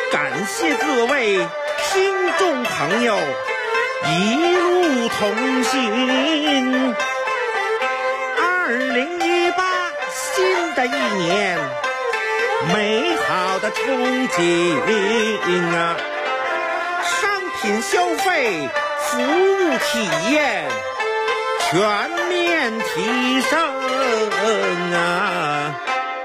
感谢各位听众朋友一路同行。2018新的一年，美好的憧憬啊！商品消费、服务体验全面提升啊！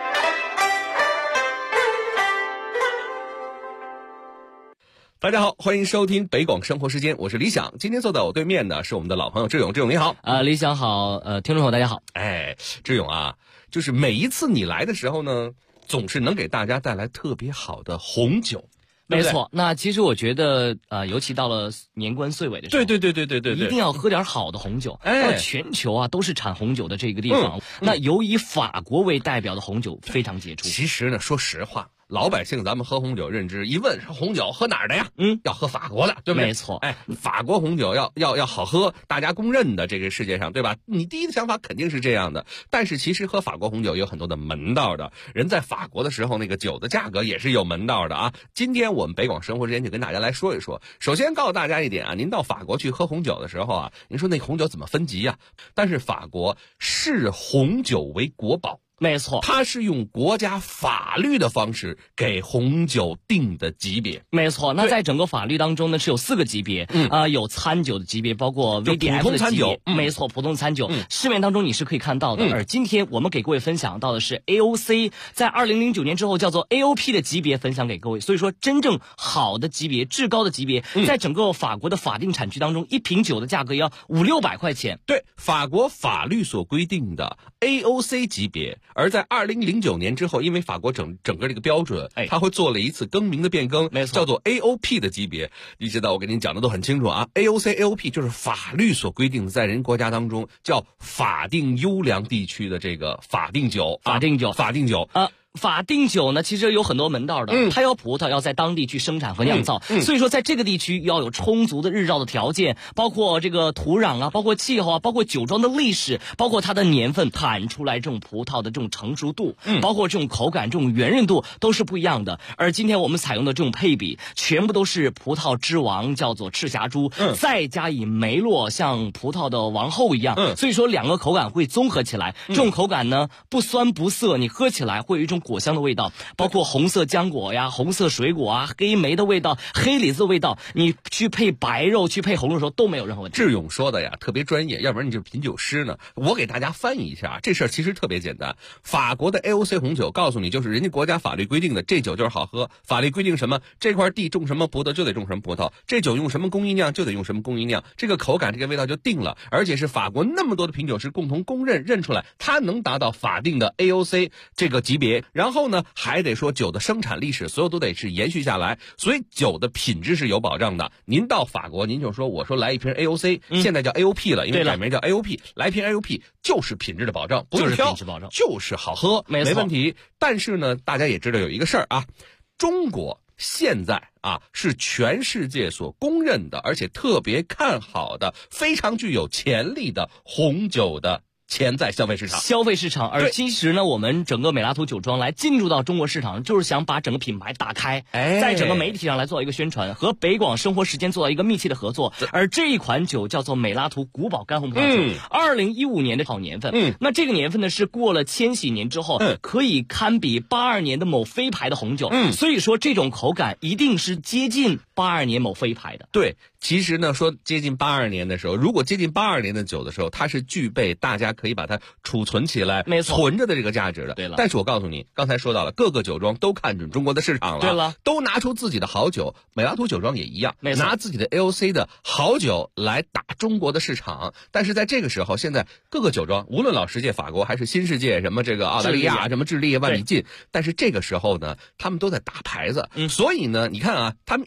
大家好，欢迎收听北广生活时间，我是李想。今天坐在我对面的是我们的老朋友志勇。志勇你好。 李想好，听众朋友大家好。 志勇啊，就是每一次你来的时候呢，总是能给大家带来特别好的红酒。 没错，那其实我觉得，尤其到了年关岁尾的时候， 对， 一定要喝点好的红酒。全球啊都是产红酒的这个地方，那由以法国为代表的红酒非常杰出。 其实呢，说实话，老百姓咱们喝红酒认知一问，说红酒喝哪儿的呀？要喝法国的，对不对？ 没错。 法国红酒要好喝，大家公认的这个世界上，对吧？你第一的想法肯定是这样的。但是其实喝法国红酒有很多的门道的，人在法国的时候，那个酒的价格也是有门道的啊。今天我们北广生活时间就跟大家来说一说。首先告诉大家一点啊，您到法国去喝红酒的时候啊，您说那红酒怎么分级啊？但是法国视红酒为国宝。 没错， 它是用国家法律的方式给红酒定的级别。 没错，那在整个法律当中呢是有4个级别，有餐酒的级别，包括 VDF 的级别。没错，普通餐酒，市面当中你是可以看到的。而今天我们给各位分享到的是 AOC 在2009年之后叫做 AOP 的级别，分享给各位。所以说，真正好的级别、至高的级别，在整个法国的法定产区当中，一瓶酒的价格要500-600块钱。 对，法国法律所规定的 AOC 级别。而在2009年之后，因为法国整个这个标准，它会做了一次更名的变更， 没错， 叫做 AOP 的级别。你知道我跟您讲的都很清楚啊 ，AOC、AOP 就是法律所规定的，在人国家当中叫法定优良地区的这个法定酒。 法定酒呢，其实有很多门道的。它要葡萄要在当地去生产和酿造，所以说在这个地区要有充足的日照的条件，包括这个土壤啊，包括气候啊，包括酒庄的历史，包括它的年份产出来这种葡萄的这种成熟度，包括这种口感、这种圆润度都是不一样的。而今天我们采用的这种配比，全部都是葡萄之王，叫做赤霞珠，再加以梅洛，像葡萄的王后一样，所以说两个口感会综合起来。这种口感呢，不酸不涩，你喝起来会有一种果香的味道，包括红色浆果呀、红色水果啊、黑莓的味道、黑李子的味道，你去配白肉、去配红肉的时候都没有任何问题。 志勇说的呀特别专业，要不然你就品酒师呢。我给大家翻译一下，这事儿其实特别简单。法国的 AOC 红酒告诉你，就是人家国家法律规定的，这酒就是好喝。法律规定什么，这块地种什么葡萄就得种什么葡萄，这酒用什么工艺酿就得用什么工艺酿，这个口感这个味道就定了。而且是法国那么多的品酒师共同公认出来，它能达到法定的 AOC 这个级别。然后呢，还得说酒的生产历史，所有都得是延续下来，所以酒的品质是有保障的。您到法国，您就说我说来一瓶 AOC，现在叫 AOP 了，因为改名叫 AOP，来一瓶 AOP 就是品质的保障，不用挑，就是好喝，没问题。但是呢，大家也知道有一个事儿啊，中国现在是全世界所公认的，而且特别看好的，非常具有潜力的红酒的潜在消费市场。而其实呢，我们整个美拉图酒庄来进入到中国市场，就是想把整个品牌打开，在整个媒体上来做一个宣传，和北广生活时间做到一个密切的合作。而这一款酒叫做美拉图古堡干红葡萄酒，2015年的好年份。那这个年份呢是过了千禧年之后，可以堪比82年的某非牌的红酒。所以说这种口感一定是接近82年某非牌的。对，其实呢说接近82年的时候，如果接近82年的酒的时候，它是具备大家可以把它储存起来，没错，存着的这个价值的。对了，但是我告诉你，刚才说到了，各个酒庄都看准中国的市场了，对了，都拿出自己的好酒，美拉图酒庄也一样，拿自己的 AOC 的好酒来打中国的市场。但是在这个时候，现在各个酒庄，无论老世界、法国还是新世界，什么这个澳大利亚、什么智利、万里进，但是这个时候呢，他们都在打牌子，所以呢，你看啊，他们一瓶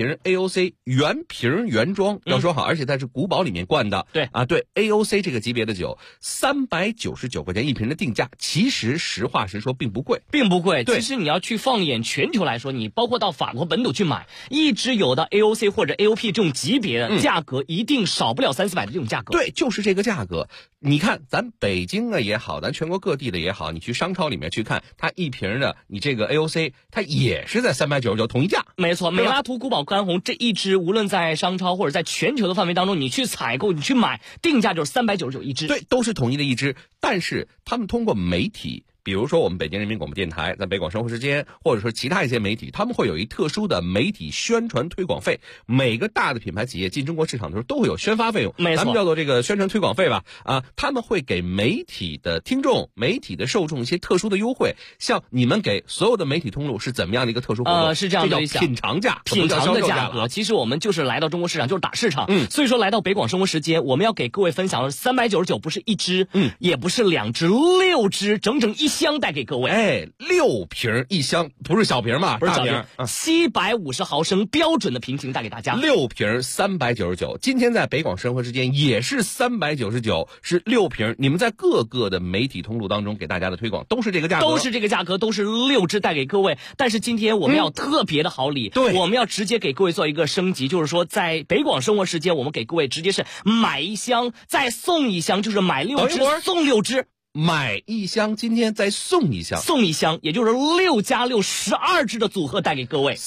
瓶 AOC 原瓶原装，要说好，而且它是古堡里面灌的。 对对 AOC 这个级别的酒，399块钱一瓶的定价，其实实话实说并不贵， 并不贵。 对， 其实你要去放眼全球来说，你包括到法国本土去买，一支有的 AOC 或者 AOP 这种级别的价格，一定少不了300-400的这种价格。 对，就是这个价格。你看咱北京啊也好，咱全国各地的也好，你去商超里面去看，它一瓶的你这个 AOC， 它也是在399同一价。 没错，美拉图古堡干红这一支，无论在商超或者在全球的范围当中，你去采购，你去买，定价就是399一支。 对，都是统一的一支。但是他们通过媒体，比如说我们北京人民广播电台、咱北广生活时间，或者说其他一些媒体，他们会有一特殊的媒体宣传推广费。每个大的品牌企业进中国市场的时候都会有宣发费用， 没错， 咱们叫做这个宣传推广费吧。他们会给媒体的听众、媒体的受众一些特殊的优惠。像你们给所有的媒体通路是怎么样的一个特殊活动？ 是这样的， 这叫品尝价， 品尝的价格。其实我们就是来到中国市场，就是打市场。所以说来到北广生活时间，我们要给各位分享的399不是一支，也不是2支，6支，整整1箱带给各位。 6瓶1箱，不是小瓶嘛？ 不是小瓶 ，750毫升标准的瓶型带给大家。 6瓶399，今天在北广生活时间也是399，是6瓶。你们在各个的媒体通路当中给大家的推广都是这个价格， 都是这个价格，都是6支带给各位。但是今天我们要特别的好礼， 对， 我们要直接给各位做一个升级，就是说在北广生活时间，我们给各位直接是买1箱再送1箱，就是买6支送6支。 买1箱，今天再送1箱， 送1箱，也就是6+6 12支的组合带给各位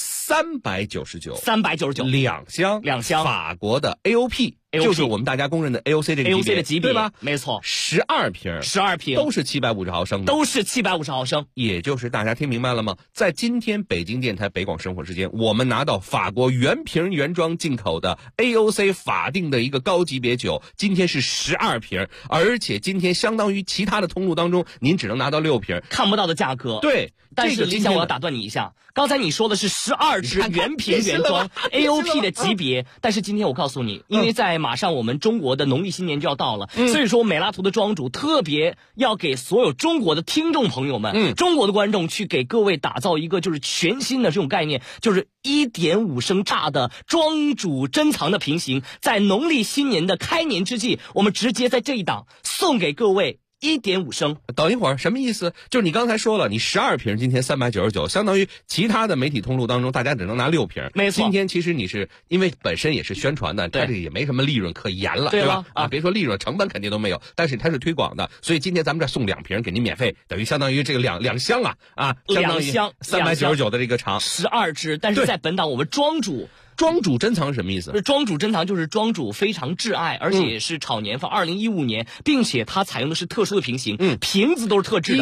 399，2箱，法国的 AOP。就是我们大家公认的 AOC 这个 AOC 的级别， 对吧？ 没错 ，12瓶都是750毫升的， 都是750毫升。 也就是大家听明白了吗？在今天北京电台北广生活时间，我们拿到法国原瓶原装进口的 AOC 法定的一个高级别酒，今天是12瓶，而且今天相当于其他的通路当中，您只能拿到6瓶， 看不到的价格。 对。 但是李想，我要打断你一下，刚才你说的是12支原瓶原装 AOP 的级别，但是今天我告诉你，因为在马上我们中国的农历新年就要到了，所以说美拉图的庄主特别要给所有中国的听众朋友们，中国的观众去给各位打造一个就是全新的这种概念，就是1.5升榨的庄主珍藏的瓶型，在农历新年的开年之际，我们直接在这一档送给各位。1.5升， 等一会儿什么意思？就是你刚才说了，你12瓶今天399，相当于其他的媒体通路当中，大家只能拿6瓶。 没错， 今天其实你是因为本身也是宣传的，它这个也没什么利润可言了，对吧？别说利润，成本肯定都没有，但是它是推广的，所以今天咱们这送2瓶给您免费，等于相当于这个两箱相当于399的这个厂 12支，但是在本档我们庄主珍藏是什么意思？ 庄主珍藏就是庄主非常挚爱，而且是炒年份2015年，并且它采用的是特殊的瓶型，瓶子都是特制的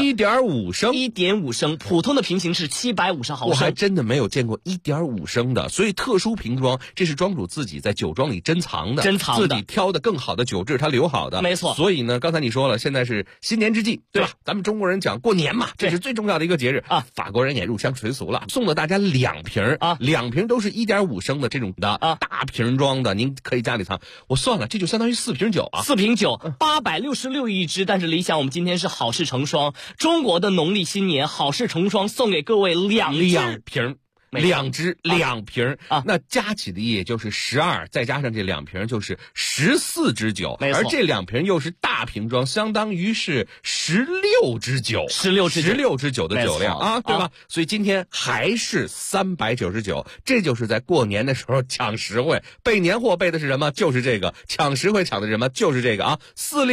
，1.5升，普通的瓶型是750毫升。 我还真的没有见过1.5升的，所以特殊瓶装，这是庄主自己在酒庄里珍藏的，自己挑的更好的酒质，他留好的， 没错。 所以呢，刚才你说了，现在是新年之际，对吧？咱们中国人讲过年嘛，这是最重要的一个节日啊。法国人也入乡随俗了，送了大家2瓶2瓶都是1.5升。这种的大瓶装的，您可以家里藏。我算了，这就相当于4瓶酒啊， 4瓶酒866一支。但是理想，我们今天是好事成双，中国的农历新年好事成双，送给各位2 瓶。2瓶那加起的也就是12，再加上这2瓶就是14支酒，而这2瓶又是大瓶装，相当于是16支酒，16支酒的酒量对吧？所以今天还是399，这就是在过年的时候抢实惠，备年货备的是什么？就是这个，抢实惠抢的是什么？就是这个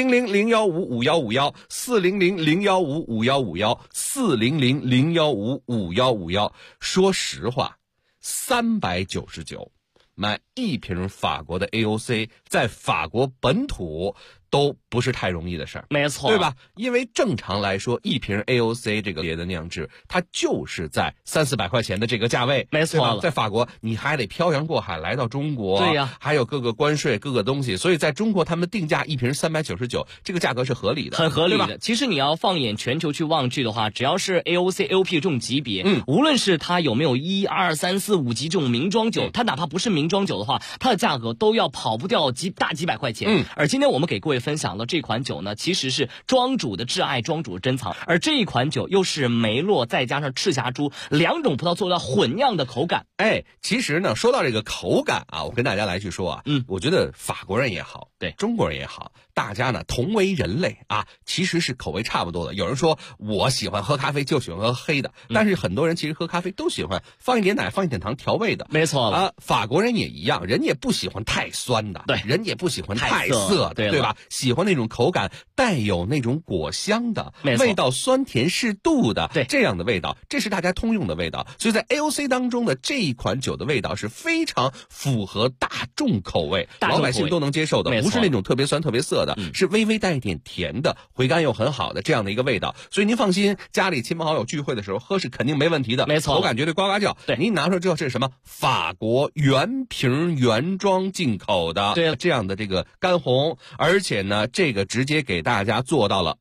400015551，400015551，400015551。说实话，399买1瓶法国的 AOC， 在法国本土都不是太容易的事儿， 没错， 对吧？因为正常来说，1瓶 AOC 这个别的酿制，它就是在300-400块钱的这个价位， 没错。 在法国，你还得漂洋过海来到中国， 对呀， 还有各个关税、各个东西，所以在中国他们定价1瓶399，这个价格是合理的， 很合理的。其实你要放眼全球去望去的话，只要是 AOC、AOP 这种级别，无论是它有没有1、2、3、4、5级这种名庄酒，它哪怕不是名庄酒的话，它的价格都要跑不掉大几百块钱。而今天我们给各位位分享了这款酒呢，其实是庄主的挚爱，庄主的珍藏，而这一款酒又是梅洛再加上赤霞珠2种葡萄做到混酿的口感。 其实呢，说到这个口感啊，我跟大家来去说啊，我觉得法国人也好， 对中国人也好，大家呢同为人类啊，其实是口味差不多的。有人说我喜欢喝咖啡就喜欢喝黑的，但是很多人其实喝咖啡都喜欢放一点奶放一点糖调味的。 没错啊，法国人也一样，人也不喜欢太酸的， 对， 人也不喜欢太涩的，对吧？喜欢那种口感带有那种果香的，味道酸甜适度的， 对， 这样的味道，这是大家通用的味道。所以在 AOC 当中的这一款酒的味道是非常符合大众口味，老百姓都能接受的，不是那种特别酸特别涩的，是微微带一点甜的，回甘又很好的这样的一个味道。所以您放心，家里亲朋好友聚会的时候喝是肯定没问题的， 没错， 口感绝对呱呱叫。 对， 您拿出来之后，这是什么？法国原瓶原装进口的， 对， 这样的这个干红，而且呢，这个直接给大家做到了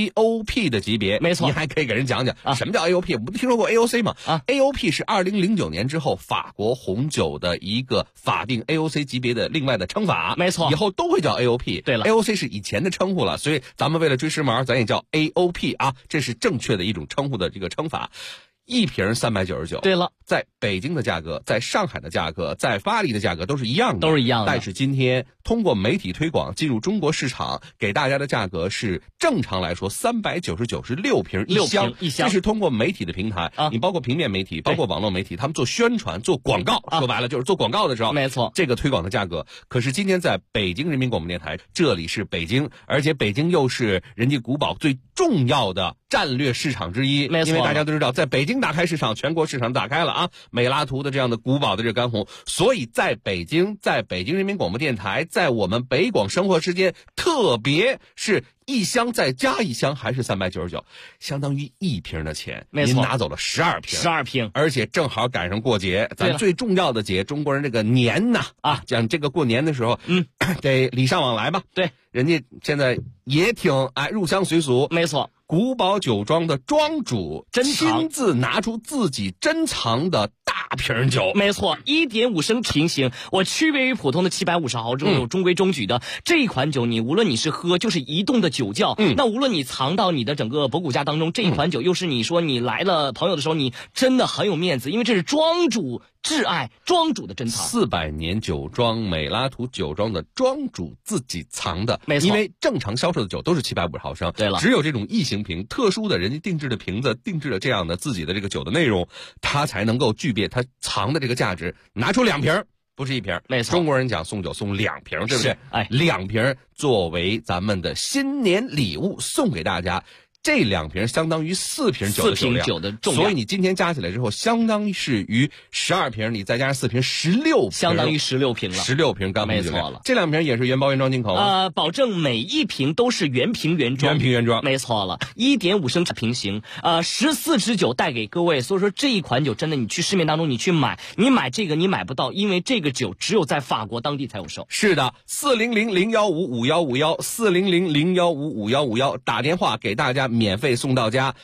AOP 的级别。 没错， 您还可以给人讲讲什么叫 AOP，我不听说过 AOC 吗？AOP 是2009年之后法国红酒的一个法定 AOC 级别的另外的称法， 没错， 以后都会叫 AOP。 对了 ，AOC 是以前的称呼了，所以咱们为了追时髦，咱也叫 AOP 啊，这是正确的一种称呼的这个称法。一瓶399， 对了， 在北京的价格，在上海的价格，在巴黎的价格都是一样的， 都是一样的。 但是今天通过媒体推广进入中国市场，给大家的价格是正常来说399是6瓶一箱，这是通过媒体的平台，你包括平面媒体，包括网络媒体，他们做宣传、做广告，说白了就是做广告的时候， 没错， 这个推广的价格。可是今天在北京人民广播电台，这里是北京，而且北京又是人家古堡最重要的战略市场之一， 没错， 因为大家都知道，在北京打开市场，全国市场打开了啊，美拉图的这样的古堡的这个干红，所以在北京人民广播电台，在我们北广生活之间，特别是一箱再加一箱还是399，相当于1瓶的钱，您拿走了12瓶，而且正好赶上过节，咱最重要的节，中国人这个年呐讲这个过年的时候，得礼尚往来吧， 对， 人家现在也挺入乡随俗， 没错。 古堡酒庄的庄主亲自拿出自己珍藏的大瓶酒， 没错，1.5升瓶型，我区别于普通的750毫升有中规中矩的这一款酒，你无论你是喝就是移动的酒窖，那无论你藏到你的整个博古架当中，这一款酒又是你说你来了朋友的时候，你真的很有面子，因为这是庄主挚爱，庄主的珍藏 ，400年酒庄美拉图酒庄的庄主自己藏的， 没错， 因为正常销售的酒都是750毫升， 对了， 只有这种异形瓶，特殊的人家定制的瓶子，定制了这样的自己的这个酒的内容，它才能够具备它藏的这个价值。拿出2瓶，不是1瓶， 没错。 中国人讲送酒送2瓶，对不对？2瓶作为咱们的新年礼物送给大家。这2瓶相当于4瓶酒的酒量，所以你今天加起来之后，相当于是于12瓶，你再加上4瓶，16瓶， 相当于16瓶了 ，16瓶干红酒量。 没错了， 这2瓶也是原包原装进口保证每一瓶都是原瓶原装，没错了，1.5升瓶型，14支酒带给各位。所以说这一款酒真的，你去市面当中你去买，你买这个你买不到，因为这个酒只有在法国当地才有售。 是的，400-015-5151，400-015-5151，打电话给大家。免费送到家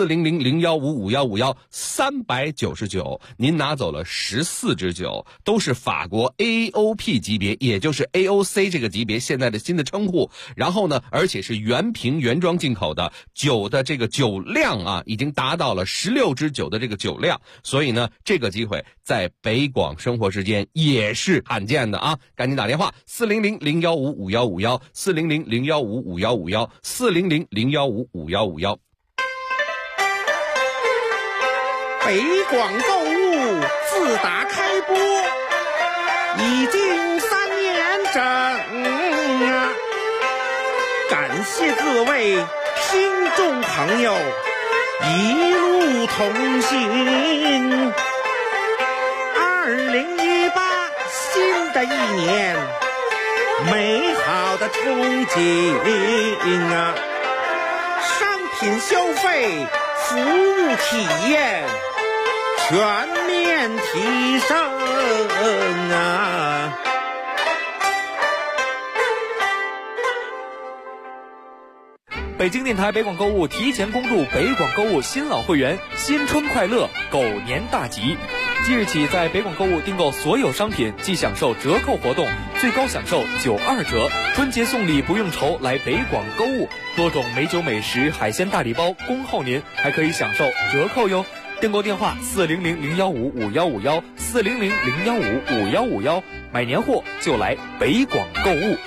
，400-015-5151，399，您拿走了14支酒，都是法国 AOP 级别，也就是 AOC 这个级别现在的新的称呼。然后呢，而且是原瓶原装进口的，酒的这个酒量已经达到了16支酒的这个酒量，所以呢，这个机会在北广生活之间也是罕见的啊！赶紧打电话，400-015-5151，400-015-5151，400-015-5151。 北广购物自打开播已经3年整感谢各位听众朋友一路同行。2018新的一年，美好的憧憬商品消费，服务体验全面提升北京电台北广购物提前恭祝北广购物新老会员新春快乐，狗年大吉！即日起在北广购物订购所有商品即享受折扣活动， 最高享受92折。春节送礼不用愁，来北广购物，多种美酒美食、海鲜大礼包恭候您，还可以享受折扣哟。订购电话400-015-5151，400-015-5151，买年货就来北广购物。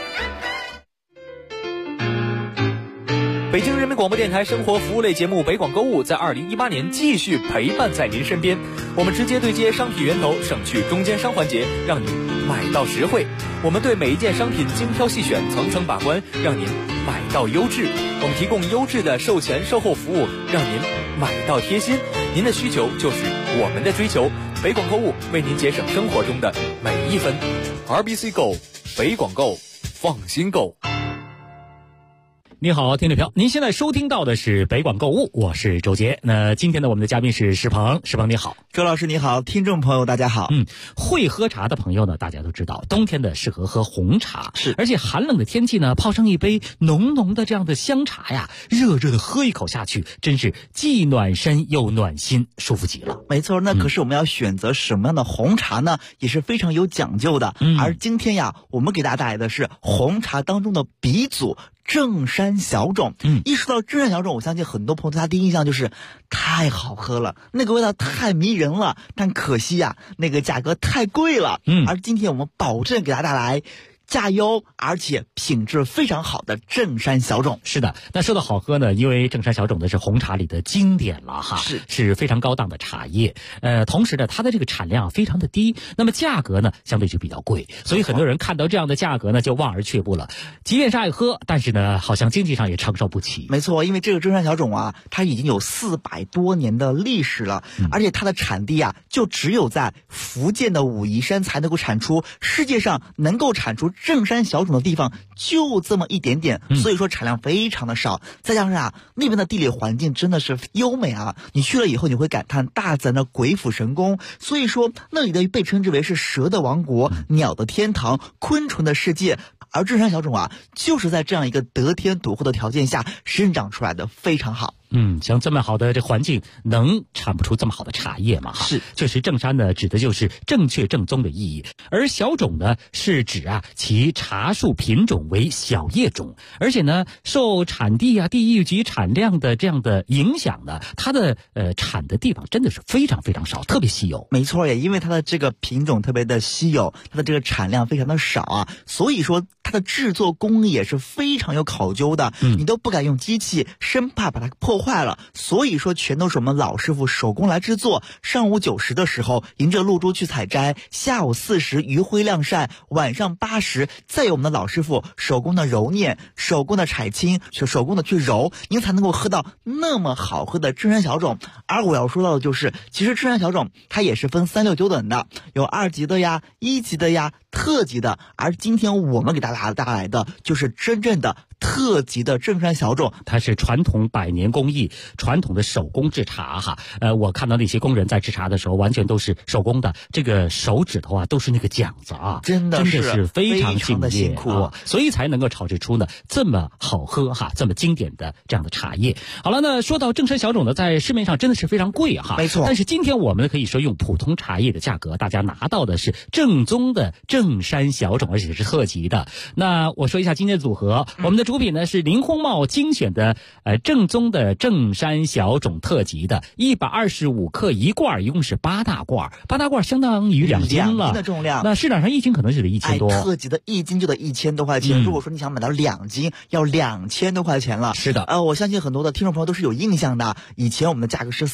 北京人民广播电台生活服务类节目《北广购物》在2018年继续陪伴在您身边。我们直接对接商品源头，省去中间商环节，让您买到实惠。我们对每一件商品精挑细选，层层把关，让您买到优质。我们提供优质的售前售后服务，让您买到贴心。您的需求就是我们的追求。北广购物为您节省生活中的每一分。RBC Go， 北广购，放心购。 你好，听众朋友，您现在收听到的是北广购物，我是周杰。那今天呢，我们的嘉宾是石鹏，石鹏你好。 周老师你好，听众朋友大家好。 会喝茶的朋友呢，大家都知道，冬天的适合喝红茶， 是， 而且寒冷的天气呢，泡上一杯浓浓的这样的香茶呀，热热的喝一口下去，真是既暖身又暖心，舒服极了。 没错，那可是我们要选择什么样的红茶呢，也是非常有讲究的。而今天呀，我们给大家带来的是红茶当中的鼻祖正山小种。一说到正山小种，我相信很多朋友对它第一印象就是太好喝了，那个味道太迷人了，但可惜呀，那个价格太贵了。而今天我们保证给大家带来价优而且品质非常好的正山小种。 是的，那说到好喝呢，因为正山小种呢是红茶里的经典了哈，是非常高档的茶叶。同时呢，它的这个产量非常的低，那么价格呢相对就比较贵，所以很多人看到这样的价格呢就望而却步了。即便是爱喝，但是呢好像经济上也承受不起。 没错，因为这个正山小种啊，它已经有400多年的历史了，而且它的产地啊就只有在福建的武夷山才能够产出，世界上能够产出正山小种的地方就这么一点点，所以说产量非常的少。再加上啊，那边的地理环境真的是优美啊，你去了以后你会感叹大自然的鬼斧神工。所以说那里的被称之为是蛇的王国、鸟的天堂、昆虫的世界。而正山小种啊，就是在这样一个得天独厚的条件下生长出来的，非常好。 像这么好的这环境，能产不出这么好的茶叶吗？ 是， 确实正山呢指的就是正确正宗的意义，而小种呢是指啊其茶树品种为小叶种，而且呢受产地啊地域及产量的这样的影响呢，它的产的地方真的是非常非常少，特别稀有。 没错，也因为它的这个品种特别的稀有，它的这个产量非常的少啊，所以说它的制作工艺也是非常有考究的，你都不敢用机器，生怕把它破坏了，所以说全都是我们老师傅手工来制作。上午9时的时候迎着露珠去采摘，下午4时余晖晾晒，晚上8时再由我们的老师傅手工的揉捻、手工的采青、手工的去揉，您才能够喝到那么好喝的正山小种。而我要说到的就是，其实正山小种它也是分3、6、9等的，有2级的呀、1级的呀、特级的，而今天我们给大家带来的就是真正的特级的正山小种。 它是传统100年工艺，传统的手工制茶哈。我看到那些工人在制茶的时候，完全都是手工的，这个手指头啊都是那个茧子啊， 真的是非常辛苦啊，所以才能够炒制出呢这么好喝哈，这么经典的这样的茶叶。好了，那说到正山小种呢，在市面上真的是非常贵哈， 没错。 但是今天我们可以说用普通茶叶的价格，大家拿到的是正宗的正山小种，而且是特级的。那我说一下今天的组合，我们的主品呢是林烘帽精选的正宗的正山小种特级的，125克一罐，一共是8大罐，8大罐相当于2斤了，2斤的重量。 那市场上1斤可能是得1000多， 特级的1斤就得1000多块钱。如果说你想买到2斤，要2000多块钱了。 是的， 我相信很多的听众朋友都是有印象的，以前我们的价格是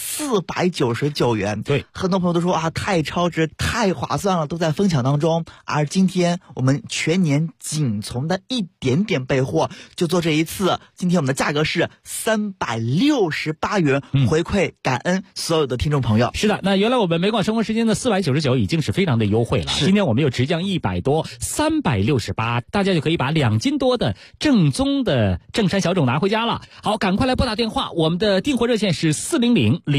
499元， 对， 很多朋友都说啊太超值、太划算了，都在疯抢当中。而今天我们全年仅从的一点点备货，就做这一次，今天我们的价格是368元，回馈感恩所有的听众朋友。 是的，那原来我们美广生活时间的499已经是非常的优惠了，今天我们又直降100多，368，大家就可以把2斤多的正宗的正山小种拿回家了。好，赶快来拨打电话，我们的订货热线是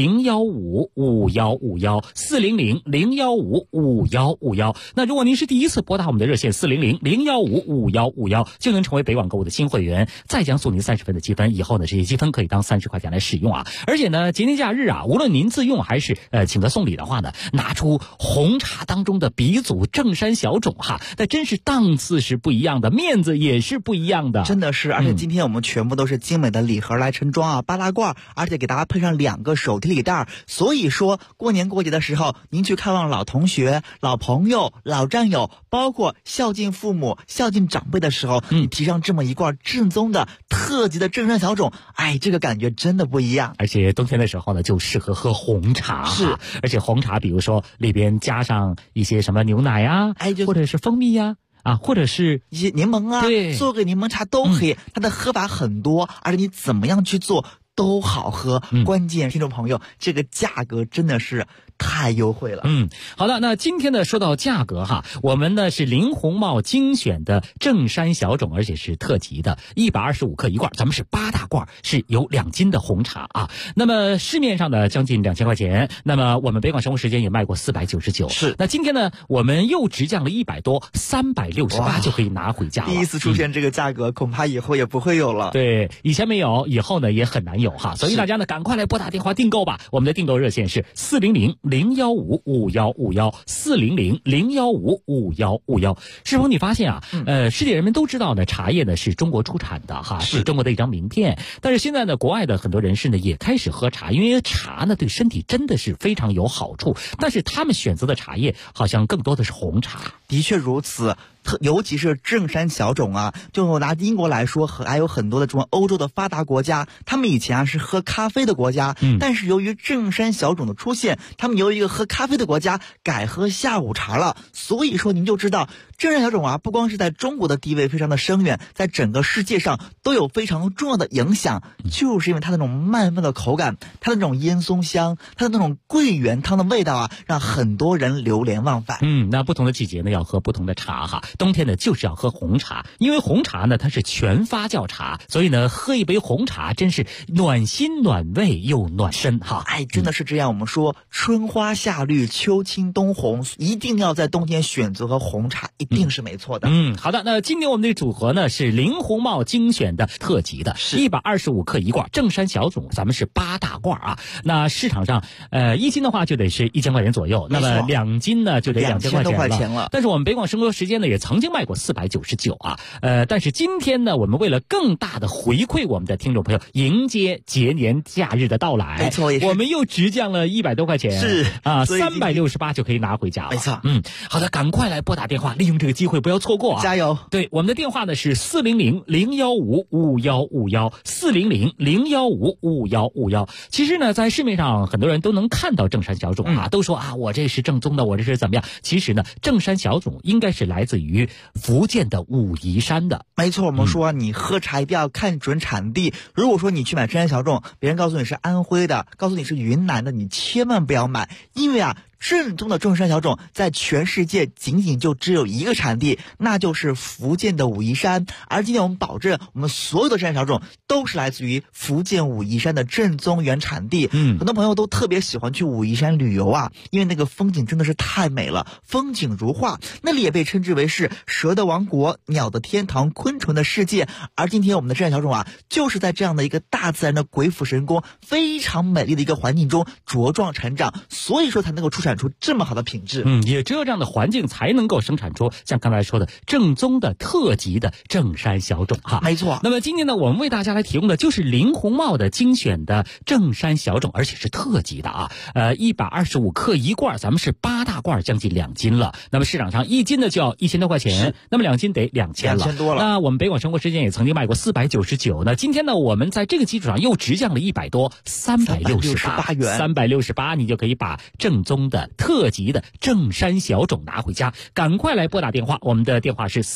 400-015-5151，400-015-5151。那如果您是第一次次拨打我们的热线400-015-5151，就能成为北广购物的新会员，再将送您30分的积分。以后呢，这些积分可以当30块钱来使用啊。而且呢，节年假日啊，无论您自用还是请客送礼的话呢，拿出红茶当中的鼻祖正山小种哈，那真是档次是不一样的，面子也是不一样的， 真的是。而且今天我们全部都是精美的礼盒来盛装啊，8大罐，而且给大家配上2个手提礼袋。所以说过年过节的时候，您去看望老同学、老朋友、老战友，包括孝敬父母、孝敬长辈的时候，你提上这么一罐正宗的特级的正山小种，哎，这个感觉真的不一样。 而且冬天的时候呢，就适合喝红茶， 是。 而且红茶比如说里边加上一些什么牛奶啊，或者是蜂蜜呀，或者是一些柠檬啊， 对， 做个柠檬茶都可以。它的喝法很多，而且你怎么样去做都好喝。关键听众朋友，这个价格真的是太优惠了。 好的，那今天呢说到价格哈，我们呢是林红帽精选的正山小种，而且是特级的，125克一罐，咱们是8大罐，是有2斤的红茶啊。那么市面上的将近2000块钱，那么我们北广生活时间也卖过499， 是。 那今天呢，我们又直降了100多，368就可以拿回家了。 第一次出现这个价格，恐怕以后也不会有了。 对，以前没有，以后呢也很难有哈，所以大家呢赶快来拨打电话订购吧。我们的订购热线是400-015-5151，400-015-5151。世峰，你发现啊，世界人们都知道呢，茶叶呢是中国出产的哈，是中国的一张名片。但是现在呢，国外的很多人士呢也开始喝茶，因为茶呢对身体真的是非常有好处。但是他们选择的茶叶好像更多的是红茶。 的确如此。尤其是正山小种啊，就拿英国来说，还有很多的这种欧洲的发达国家，他们以前是喝咖啡的国家，但是由于正山小种的出现，他们由一个喝咖啡的国家改喝下午茶了。所以说您就知道，正山小种啊，不光是在中国的地位非常的深远，在整个世界上都有非常重要的影响，就是因为它那种慢慢的口感，它的那种烟松香，它的那种桂圆汤的味道啊，让很多人流连忘返。 那不同的季节呢，要喝不同的茶哈。冬天呢就是要喝红茶，因为红茶呢它是全发酵茶，所以呢喝一杯红茶真是暖心暖胃又暖身哈。 真的是这样。我们说春花夏绿秋青冬红，一定要在冬天选择喝红茶，一定是没错的。 好的，那今天我们的组合呢是林红帽精选的特级的，125克一罐，正山小种，咱们是8大罐啊。那市场上1斤的话就得是1000块钱左右，那么2斤呢就得2000多块钱了。但是我们北广生活时间呢也曾经卖过499啊，但是今天呢，我们为了更大的回馈我们的听众朋友，迎接节年假日的到来， 没错， 我们又直降了100多块钱， 是啊，368就可以拿回家了， 没错。 好的，赶快来拨打电话，利用这个机会不要错过啊， 加油！ 对，我们的电话呢是400-015-5151，400-015-5151。其实呢，在市面上很多人都能看到正山小种啊，都说啊，我这是正宗的，我这是怎么样？其实呢，正山小种应该是来自于福建的武夷山的。 没错，我们说你喝茶一定要看准产地。如果说你去买正山小种，别人告诉你是安徽的，告诉你是云南的，你千万不要买，因为啊，正宗的正山小种在全世界仅仅就只有一个产地，那就是福建的武夷山。而今天我们保证，我们所有的正山小种都是来自于福建武夷山的正宗原产地。很多朋友都特别喜欢去武夷山旅游啊，因为那个风景真的是太美了，风景如画。那里也被称之为是蛇的王国、鸟的天堂、昆虫的世界。而今天我们的正山小种啊，就是在这样的一个大自然的鬼斧神工、非常美丽的一个环境中茁壮成长，所以说才能够出产出这么好的品质。 也只有这样的环境才能够生产出像刚才说的正宗的特级的正山小种哈。 没错。 那么今天呢，我们为大家来提供的就是林红帽的精选的正山小种，而且是特级的啊。125克一罐，咱们是8大罐，将近2斤了。那么市场上1斤呢就要1000多块钱，那么2斤得2000了， 2000多了。 那我们北广生活时间也曾经卖过499，那今天呢，我们在这个基础上又直降了100多，368 元 ，368你就可以把正宗的特级的正山小种拿回家。赶快来拨打电话，我们的电话是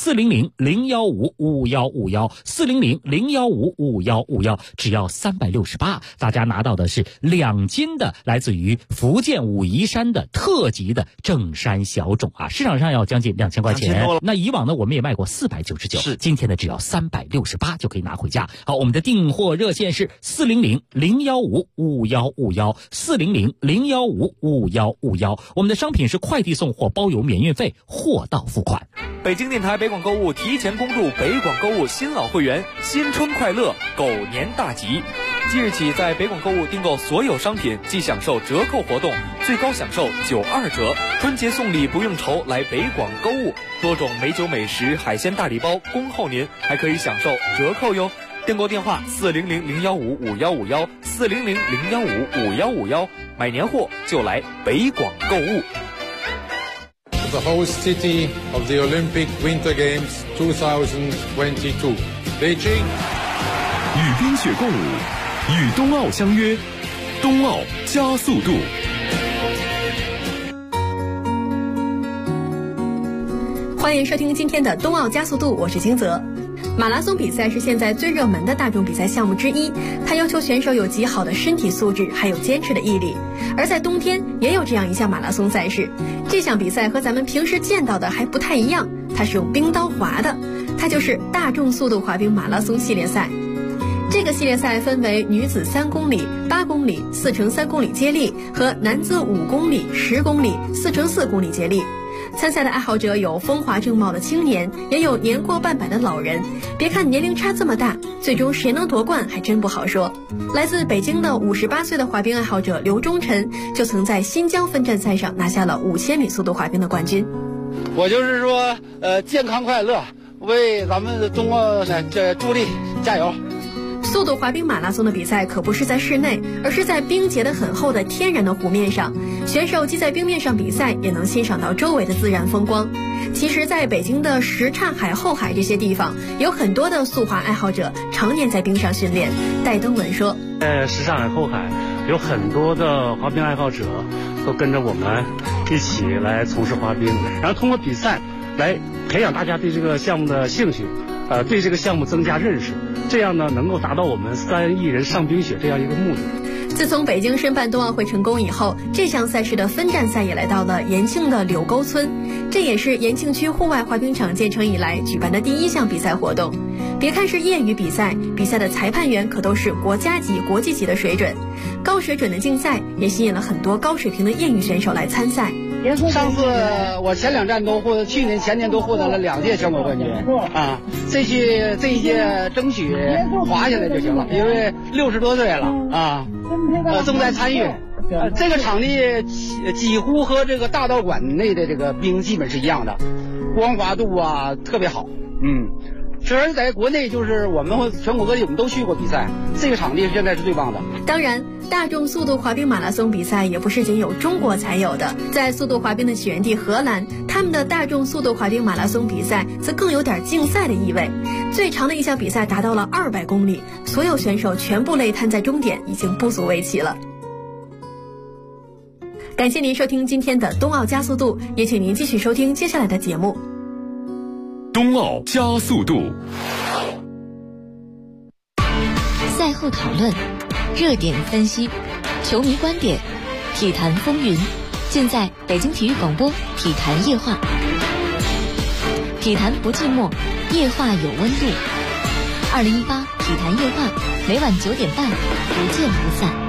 400-015-5151，400-015-5151，只要368，大家拿到的是2斤的来自于福建武夷山的特级的正山小种啊，市场上要将近2000块钱。那以往呢，我们也卖过499，今天呢只要368就可以拿回家。好，我们的订货热线是400-015-5151，400-015-5151。 6161，我们的商品是快递送货包邮免运费，货到付款。 北京电台北广购物提前恭祝北广购物新老会员新春快乐，狗年大吉！即日起，在北广购物订购所有商品即享受折扣活动，最高享受92折。春节送礼不用愁，来北广购物，多种美酒美食、海鲜大礼包恭候您，还可以享受折扣哟。订购电话400-015-5151，400-015-5151，买年货就来北广购物。 The host city of the Olympic Winter Games 2022, Beijing. 与冰雪共舞，与冬奥相约，冬奥加速度。 欢迎收听今天的冬奥加速度，我是金泽。马拉松比赛是现在最热门的大众比赛项目之一，它要求选手有极好的身体素质，还有坚持的毅力。而在冬天也有这样一项马拉松赛事，这项比赛和咱们平时见到的还不太一样，它是用冰刀滑的，它就是大众速度滑冰马拉松系列赛。这个系列赛分为女子3公里、8公里、4×3公里接力和男子5公里、10公里、4×4公里接力。参赛的爱好者有风华正茂的青年，也有年过半百的老人。别看年龄差这么大，最终谁能夺冠还真不好说。来自北京的58岁的滑冰爱好者刘忠臣，就曾在新疆分站赛上拿下了5000米速度滑冰的冠军。 我就是说，健康快乐，为咱们冬奥这助力，加油！ 速度滑冰马拉松的比赛可不是在室内，而是在冰结得很厚的天然的湖面上，选手既在冰面上比赛，也能欣赏到周围的自然风光。其实在北京的什刹海、后海这些地方，有很多的速滑爱好者常年在冰上训练。戴登文说， 什刹海、后海有很多的滑冰爱好者都跟着我们一起来从事滑冰，然后通过比赛来培养大家对这个项目的兴趣，对这个项目增加认识，这样呢能够达到我们3亿人上冰雪这样一个目的。 自从北京申办冬奥会成功以后，这项赛事的分站赛也来到了延庆的柳沟村，这也是延庆区户外滑冰场建成以来举办的第1项比赛活动。别看是业余比赛，比赛的裁判员可都是国家级、国际级的水准。高水准的竞赛也吸引了很多高水平的业余选手来参赛。 上次我前2站都获，去年、前年都获得了2届全国冠军啊！这一届争取滑下来就行了，因为60多岁了啊，正在参与。这个场地几乎和这个大道馆内的这个冰基本是一样的，光滑度啊特别好，虽然在国内就是我们全国各地我们都去过比赛，这个场地现在是最棒的。 当然，大众速度滑冰马拉松比赛也不是仅有中国才有的，在速度滑冰的起源地荷兰，他们的大众速度滑冰马拉松比赛则更有点竞赛的意味。最长的一项比赛达到了200公里，所有选手全部累瘫在终点，已经不足为奇了。感谢您收听今天的冬奥加速度，也请您继续收听接下来的节目。 冬奥加速度， 赛后讨论，热点分析，球迷观点，体坛风云，尽在北京体育广播体坛夜话。体坛不寂寞，夜话有温度。2018体坛夜话，每晚9点半，不见不散。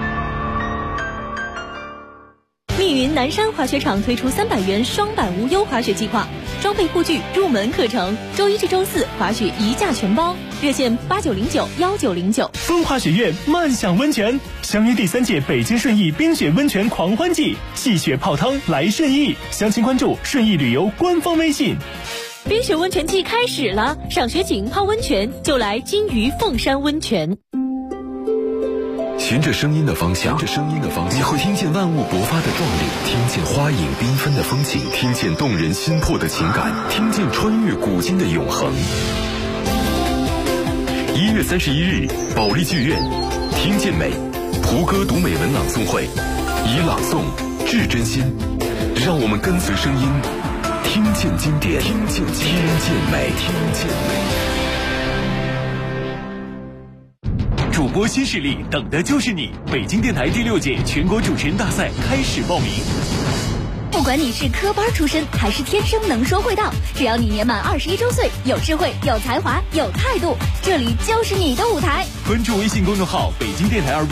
密云南山滑雪场推出300元双板无忧滑雪计划，装备护具、入门课程，周1至周4滑雪1价全包，热线89091909。 风华学院慢享温泉，相约第3届北京顺义冰雪温泉狂欢季，戏雪泡汤来顺义，详情关注顺义旅游官方微信。 冰雪温泉季开始了，赏雪景、泡温泉就来金鱼凤山温泉。 循着声音的方向，你会听见万物勃发的壮丽，听见花影缤纷的风景，听见动人心魄的情感，听见穿越古今的永恒。1月31日，保利剧院，听见美，蒲歌读美文朗诵会，以朗诵致真心，让我们跟随声音，听见经典，听见美。 主播新势力，等的就是你！北京电台第6届全国主持人大赛开始报名。 不管你是科班出身还是天生能说会道，只要你年满21周岁，有智慧、有才华、有态度，这里就是你的舞台。 关注微信公众号“北京电台2。